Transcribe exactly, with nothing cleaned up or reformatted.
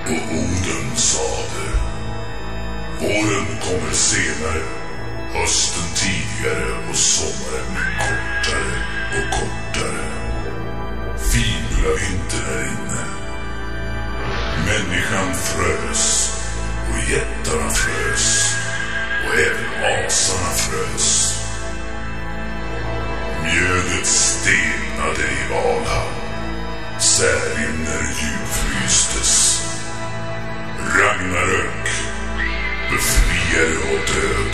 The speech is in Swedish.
Och Oden sade: våren kommer senare, hösten tidigare och sommaren blir kortare och kortare. Fibula vintern är inne. Människan frös och jättarna frös och även asarna frös. Mjödet stelnade i Valhall. Särimner djupfrystes. Ragnarök, befriare och död.